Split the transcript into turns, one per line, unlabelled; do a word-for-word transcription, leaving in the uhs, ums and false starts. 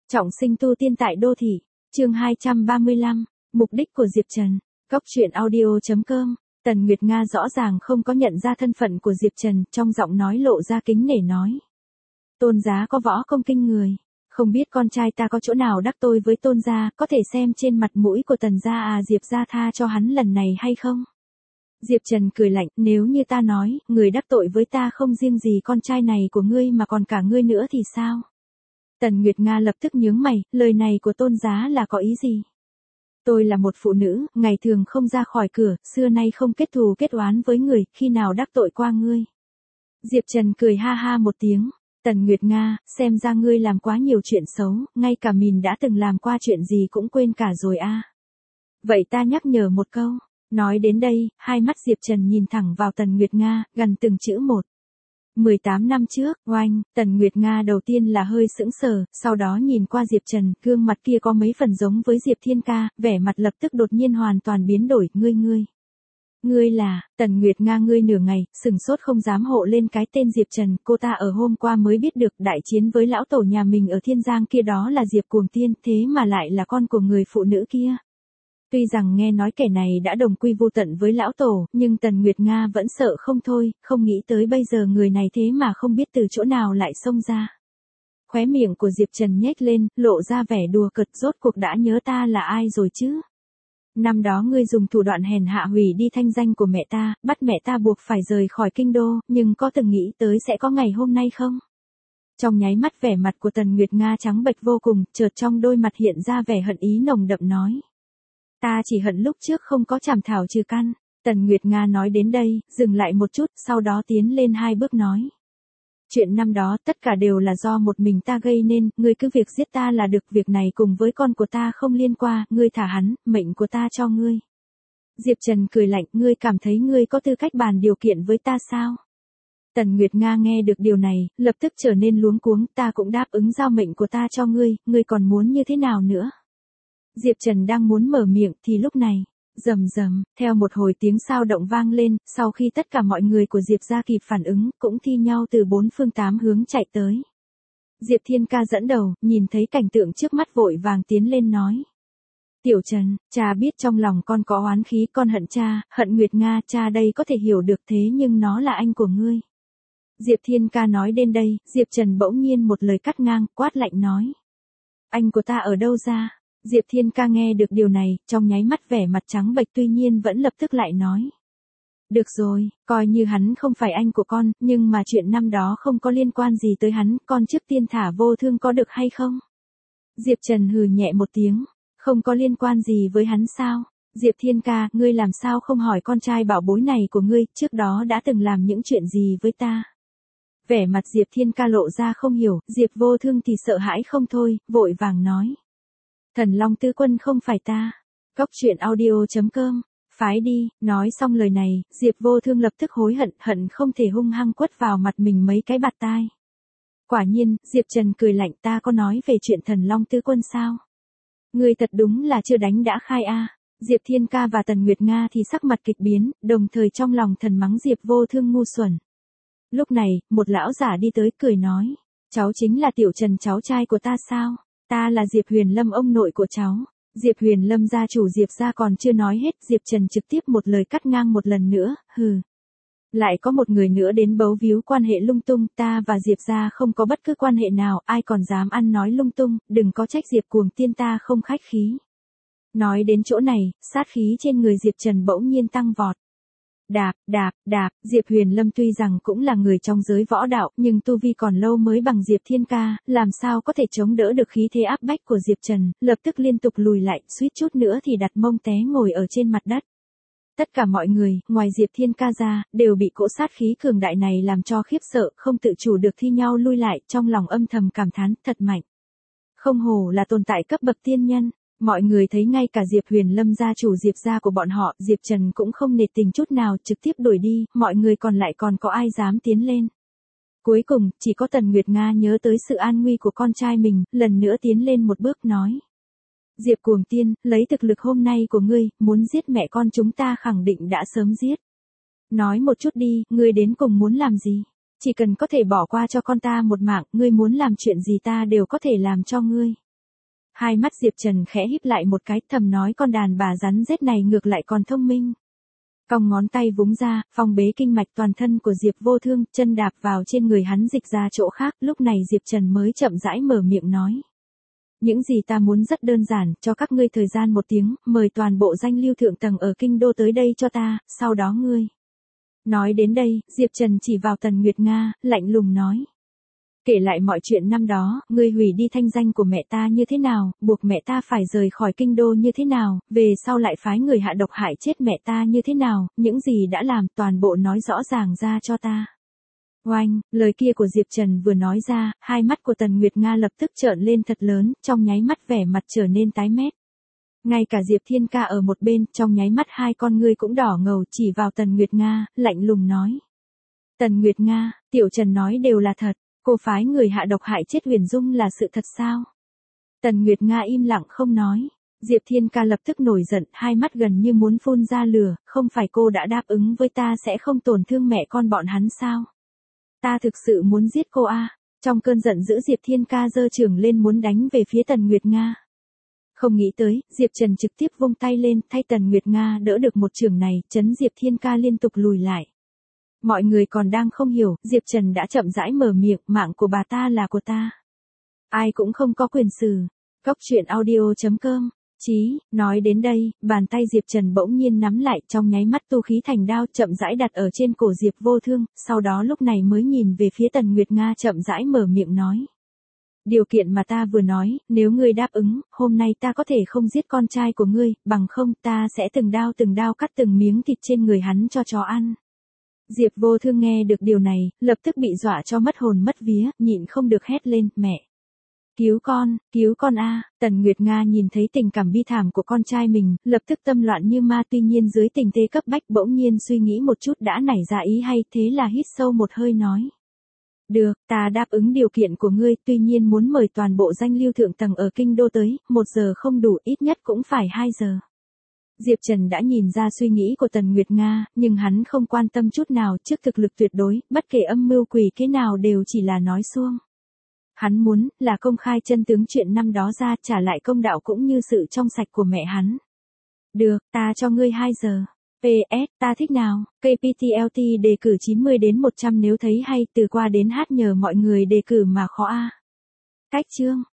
Trọng sinh tu tiên tại đô thị, chương hai trăm ba mươi lăm, mục đích của Diệp Trần, Cốc truyện audio chấm com. Tần Nguyệt Nga rõ ràng không có nhận ra thân phận của Diệp Trần, trong giọng nói lộ ra kính nể nói. Tôn giá có võ công kinh người, không biết con trai ta có chỗ nào đắc tội với tôn gia, có thể xem trên mặt mũi của Tần gia à Diệp gia tha cho hắn lần này hay không? Diệp Trần cười lạnh, nếu như ta nói, người đắc tội với ta không riêng gì con trai này của ngươi mà còn cả ngươi nữa thì sao? Tần Nguyệt Nga lập tức nhướng mày, lời này của tôn giá là có ý gì? Tôi là một phụ nữ, ngày thường không ra khỏi cửa, xưa nay không kết thù kết oán với người, khi nào đắc tội qua ngươi? Diệp Trần cười ha ha một tiếng, Tần Nguyệt Nga, xem ra ngươi làm quá nhiều chuyện xấu, ngay cả mình đã từng làm qua chuyện gì cũng quên cả rồi a. À. Vậy ta nhắc nhở một câu, nói đến đây, hai mắt Diệp Trần nhìn thẳng vào Tần Nguyệt Nga, gần từng chữ một. mười tám năm trước, oanh, Tần Nguyệt Nga đầu tiên là hơi sững sờ, sau đó nhìn qua Diệp Trần, gương mặt kia có mấy phần giống với Diệp Thiên Ca, vẻ mặt lập tức đột nhiên hoàn toàn biến đổi, ngươi ngươi. Ngươi là, Tần Nguyệt Nga ngươi nửa ngày, sừng sốt không dám hộ lên cái tên Diệp Trần, cô ta ở hôm qua mới biết được đại chiến với lão tổ nhà mình ở Thiên Giang kia đó là Diệp Cuồng Tiên, thế mà lại là con của người phụ nữ kia. Tuy rằng nghe nói kẻ này đã đồng quy vu tận với lão tổ, nhưng Tần Nguyệt Nga vẫn sợ không thôi, không nghĩ tới bây giờ người này thế mà không biết từ chỗ nào lại xông ra. Khóe miệng của Diệp Trần nhếch lên, lộ ra vẻ đùa cợt, rốt cuộc đã nhớ ta là ai rồi chứ? Năm đó ngươi dùng thủ đoạn hèn hạ hủy đi thanh danh của mẹ ta, bắt mẹ ta buộc phải rời khỏi kinh đô, nhưng có từng nghĩ tới sẽ có ngày hôm nay không? Trong nháy mắt vẻ mặt của Tần Nguyệt Nga trắng bệch vô cùng, chợt trong đôi mặt hiện ra vẻ hận ý nồng đậm nói. Ta chỉ hận lúc trước không có chảm thảo trừ căn. Tần Nguyệt Nga nói đến đây, dừng lại một chút, sau đó tiến lên hai bước nói. Chuyện năm đó tất cả đều là do một mình ta gây nên, ngươi cứ việc giết ta là được, việc này cùng với con của ta không liên quan, ngươi thả hắn, mệnh của ta cho ngươi. Diệp Trần cười lạnh, ngươi cảm thấy ngươi có tư cách bàn điều kiện với ta sao? Tần Nguyệt Nga nghe được điều này, lập tức trở nên luống cuống, ta cũng đáp ứng giao mệnh của ta cho ngươi, ngươi còn muốn như thế nào nữa? Diệp Trần đang muốn mở miệng thì lúc này, rầm rầm, theo một hồi tiếng sao động vang lên, sau khi tất cả mọi người của Diệp gia kịp phản ứng, cũng thi nhau từ bốn phương tám hướng chạy tới. Diệp Thiên Ca dẫn đầu, nhìn thấy cảnh tượng trước mắt vội vàng tiến lên nói. Tiểu Trần, cha biết trong lòng con có oán khí, con hận cha, hận Nguyệt Nga, cha đây có thể hiểu được, thế nhưng nó là anh của ngươi. Diệp Thiên Ca nói đến đây, Diệp Trần bỗng nhiên một lời cắt ngang, quát lạnh nói. Anh của ta ở đâu ra? Diệp Thiên Ca nghe được điều này, trong nháy mắt vẻ mặt trắng bệch, tuy nhiên vẫn lập tức lại nói. Được rồi, coi như hắn không phải anh của con, nhưng mà chuyện năm đó không có liên quan gì tới hắn, con trước tiên thả Vô Thương có được hay không? Diệp Trần hừ nhẹ một tiếng, không có liên quan gì với hắn sao? Diệp Thiên Ca, ngươi làm sao không hỏi con trai bảo bối này của ngươi, trước đó đã từng làm những chuyện gì với ta? Vẻ mặt Diệp Thiên Ca lộ ra không hiểu, Diệp Vô Thương thì sợ hãi không thôi, vội vàng nói. Thần Long Tứ Quân không phải ta. Cốc truyện audio chấm com. Phái đi, nói xong lời này, Diệp Vô Thương lập tức hối hận, hận không thể hung hăng quất vào mặt mình mấy cái bạt tai. Quả nhiên, Diệp Trần cười lạnh, ta có nói về chuyện Thần Long Tứ Quân sao? Ngươi thật đúng là chưa đánh đã khai a. À. Diệp Thiên Ca và Tần Nguyệt Nga thì sắc mặt kịch biến, đồng thời trong lòng thần mắng Diệp Vô Thương ngu xuẩn. Lúc này, một lão giả đi tới cười nói, cháu chính là Tiểu Trần cháu trai của ta sao? Ta là Diệp Huyền Lâm ông nội của cháu. Diệp Huyền Lâm gia chủ Diệp gia còn chưa nói hết, Diệp Trần trực tiếp một lời cắt ngang một lần nữa, hừ. Lại có một người nữa đến bấu víu quan hệ lung tung, ta và Diệp gia không có bất cứ quan hệ nào, ai còn dám ăn nói lung tung, đừng có trách Diệp Cuồng Tiên ta không khách khí. Nói đến chỗ này, sát khí trên người Diệp Trần bỗng nhiên tăng vọt. Đạp, đạp, đạp, Diệp Huyền Lâm tuy rằng cũng là người trong giới võ đạo, nhưng tu vi còn lâu mới bằng Diệp Thiên Ca, làm sao có thể chống đỡ được khí thế áp bách của Diệp Trần, lập tức liên tục lùi lại, suýt chút nữa thì đặt mông té ngồi ở trên mặt đất. Tất cả mọi người, ngoài Diệp Thiên Ca ra, đều bị cỗ sát khí cường đại này làm cho khiếp sợ, không tự chủ được thi nhau lui lại, trong lòng âm thầm cảm thán, thật mạnh. Không hổ là tồn tại cấp bậc tiên nhân. Mọi người thấy ngay cả Diệp Huyền Lâm gia chủ Diệp gia của bọn họ, Diệp Trần cũng không nể tình chút nào, trực tiếp đuổi đi, mọi người còn lại còn có ai dám tiến lên. Cuối cùng, chỉ có Tần Nguyệt Nga nhớ tới sự an nguy của con trai mình, lần nữa tiến lên một bước nói. Diệp Cuồng Tiên, lấy thực lực hôm nay của ngươi, muốn giết mẹ con chúng ta khẳng định đã sớm giết. Nói một chút đi, ngươi đến cùng muốn làm gì? Chỉ cần có thể bỏ qua cho con ta một mạng, ngươi muốn làm chuyện gì ta đều có thể làm cho ngươi. Hai mắt Diệp Trần khẽ híp lại một cái, thầm nói con đàn bà rắn rết này ngược lại còn thông minh. Cong ngón tay vúng ra, phong bế kinh mạch toàn thân của Diệp Vô Thương, chân đạp vào trên người hắn dịch ra chỗ khác, lúc này Diệp Trần mới chậm rãi mở miệng nói. Những gì ta muốn rất đơn giản, cho các ngươi thời gian một tiếng, mời toàn bộ danh lưu thượng tầng ở kinh đô tới đây cho ta, sau đó ngươi. Nói đến đây, Diệp Trần chỉ vào Tần Nguyệt Nga, lạnh lùng nói. Kể lại mọi chuyện năm đó, ngươi hủy đi thanh danh của mẹ ta như thế nào, buộc mẹ ta phải rời khỏi kinh đô như thế nào, về sau lại phái người hạ độc hại chết mẹ ta như thế nào, những gì đã làm toàn bộ nói rõ ràng ra cho ta. Oanh, lời kia của Diệp Trần vừa nói ra, hai mắt của Tần Nguyệt Nga lập tức trợn lên thật lớn, trong nháy mắt vẻ mặt trở nên tái mét. Ngay cả Diệp Thiên Ca ở một bên, trong nháy mắt hai con ngươi cũng đỏ ngầu, chỉ vào Tần Nguyệt Nga, lạnh lùng nói. Tần Nguyệt Nga, Tiểu Trần nói đều là thật, cô phái người hạ độc hại chết Huyền Dung là sự thật sao? Tần Nguyệt Nga im lặng không nói. Diệp Thiên Ca lập tức nổi giận, hai mắt gần như muốn phun ra lửa, không phải cô đã đáp ứng với ta sẽ không tổn thương mẹ con bọn hắn sao? Ta thực sự muốn giết cô a. À? Trong cơn giận dữ Diệp Thiên Ca giơ chưởng lên muốn đánh về phía Tần Nguyệt Nga. Không nghĩ tới, Diệp Trần trực tiếp vung tay lên, thay Tần Nguyệt Nga đỡ được một chưởng này, chấn Diệp Thiên Ca liên tục lùi lại. Mọi người còn đang không hiểu, Diệp Trần đã chậm rãi mở miệng, mạng của bà ta là của ta. Ai cũng không có quyền xử. Góc truyện audio chấm com. Chí, nói đến đây, bàn tay Diệp Trần bỗng nhiên nắm lại, trong nháy mắt tu khí thành đao chậm rãi đặt ở trên cổ Diệp Vô Thương, sau đó lúc này mới nhìn về phía Tần Nguyệt Nga chậm rãi mở miệng nói. Điều kiện mà ta vừa nói, nếu ngươi đáp ứng, hôm nay ta có thể không giết con trai của ngươi, bằng không ta sẽ từng đao từng đao cắt từng miếng thịt trên người hắn cho chó ăn. Diệp Vô Thương nghe được điều này, lập tức bị dọa cho mất hồn mất vía, nhịn không được hét lên, mẹ. Cứu con, cứu con a. Tần Nguyệt Nga nhìn thấy tình cảm bi thảm của con trai mình, lập tức tâm loạn như ma, tuy nhiên dưới tình thế cấp bách bỗng nhiên suy nghĩ một chút đã nảy ra ý hay, thế là hít sâu một hơi nói. Được, ta đáp ứng điều kiện của ngươi, tuy nhiên muốn mời toàn bộ danh lưu thượng tầng ở kinh đô tới, một giờ không đủ, ít nhất cũng phải hai giờ. Diệp Trần đã nhìn ra suy nghĩ của Tần Nguyệt Nga, nhưng hắn không quan tâm chút nào, trước thực lực tuyệt đối, bất kể âm mưu quỷ kế nào đều chỉ là nói suông. Hắn muốn là công khai chân tướng chuyện năm đó ra, trả lại công đạo cũng như sự trong sạch của mẹ hắn. Được, ta cho ngươi hai giờ. pê ét, ta thích nào, ca pê tê lờ tê đề cử chín mươi đến một trăm nếu thấy hay, từ qua đến hát nhờ mọi người đề cử mà khó a. Cách chương.